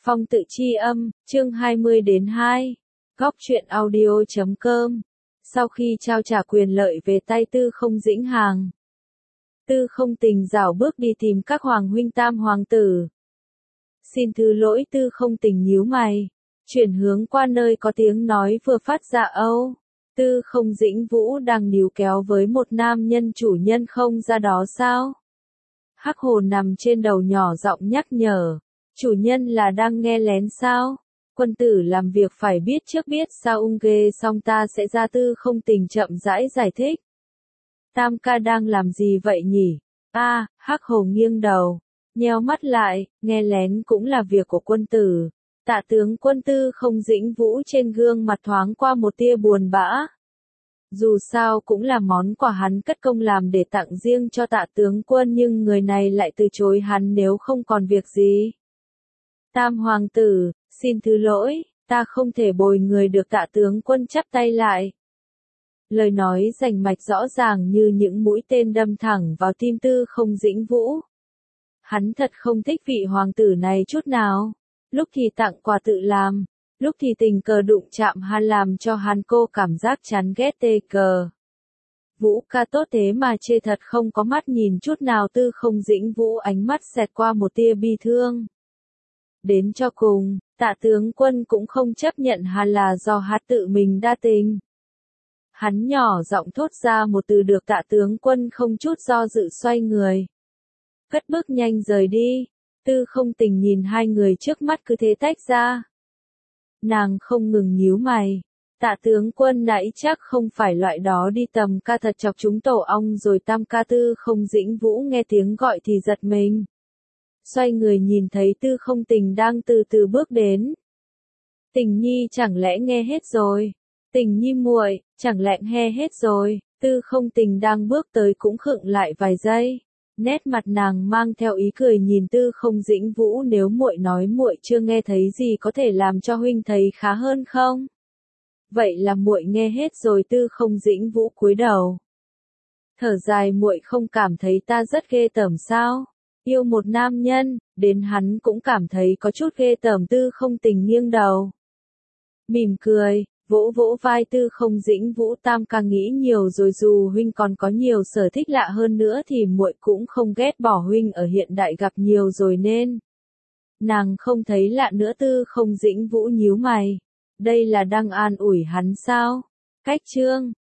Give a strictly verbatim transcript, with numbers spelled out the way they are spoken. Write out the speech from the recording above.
Phong tự chi âm, chương hai mươi đến hai. Góc truyện audio chấm com. Sau khi trao trả quyền lợi về tay Tư Không Dĩnh Hàng, Tư Không Tình rảo bước đi tìm các hoàng huynh tam hoàng tử. Xin thứ lỗi, Tư Không Tình nhíu mày, chuyển hướng qua nơi có tiếng nói vừa phát ra. Âu, Tư Không Dĩnh Vũ đang níu kéo với một nam nhân, chủ nhân không ra đó sao? Hắc hồn nằm trên đầu nhỏ giọng nhắc nhở. Chủ nhân là đang nghe lén sao? Quân tử làm việc phải biết trước biết sau, ung ghê xong ta sẽ ra. Tư Không Tình chậm rãi giải thích. Tam ca đang làm gì vậy nhỉ? A, à, Hắc hồn nghiêng đầu, nheo mắt lại, nghe lén cũng là việc của quân tử. Tạ tướng quân. Tư Không Dĩnh Vũ trên gương mặt thoáng qua một tia buồn bã. Dù sao cũng là món quà hắn cất công làm để tặng riêng cho Tạ tướng quân, nhưng người này lại từ chối hắn nếu không còn việc gì. Tam hoàng tử, xin thứ lỗi, ta không thể bồi người được. Tạ tướng quân chắp tay lại. Lời nói rành mạch rõ ràng như những mũi tên đâm thẳng vào tim Tư Không Dĩnh Vũ. Hắn thật không thích vị hoàng tử này chút nào. Lúc thì tặng quà tự làm, lúc thì tình cờ đụng chạm hắn làm cho hắn cô cảm giác chán ghét tê cờ. Vũ ca tốt thế mà chê thật không có mắt nhìn chút nào. Tư Không Dĩnh Vũ ánh mắt xẹt qua một tia bi thương. Đến cho cùng, Tạ tướng quân cũng không chấp nhận hắn là do hắn tự mình đa tình. Hắn nhỏ giọng thốt ra một từ được. Tạ tướng quân không chút do dự xoay người, cất bước nhanh rời đi. Tư Không Tình nhìn hai người trước mắt cứ thế tách ra. Nàng không ngừng nhíu mày. Tạ tướng quân nãy chắc không phải loại đó đi tầm ca thật chọc chúng tổ ong rồi. Tam ca. Tư Không Dĩnh Vũ nghe tiếng gọi thì giật mình. Xoay người nhìn thấy Tư Không Tình đang từ từ bước đến. Tình nhi chẳng lẽ nghe hết rồi? Tình nhi muội, chẳng lẽ nghe hết rồi? Tư Không Tình đang bước tới cũng khựng lại vài giây. Nét mặt nàng mang theo ý cười nhìn Tư Không Dĩnh Vũ. Nếu muội nói muội chưa nghe thấy gì có thể làm cho huynh thấy khá hơn không? Vậy là muội nghe hết rồi. Tư Không Dĩnh Vũ cúi đầu, thở dài. Muội không cảm thấy ta rất ghê tởm sao? Yêu một nam nhân, đến hắn cũng cảm thấy có chút ghê tởm. Tư Không Tình nghiêng đầu, mỉm cười, vỗ vỗ vai Tư Không Dĩnh Vũ. Tam ca nghĩ nhiều rồi, dù huynh còn có nhiều sở thích lạ hơn nữa thì muội cũng không ghét bỏ. Huynh ở hiện đại gặp nhiều rồi nên nàng không thấy lạ nữa. Tư Không Dĩnh Vũ nhíu mày, đây là đang an ủi hắn sao? Cách chương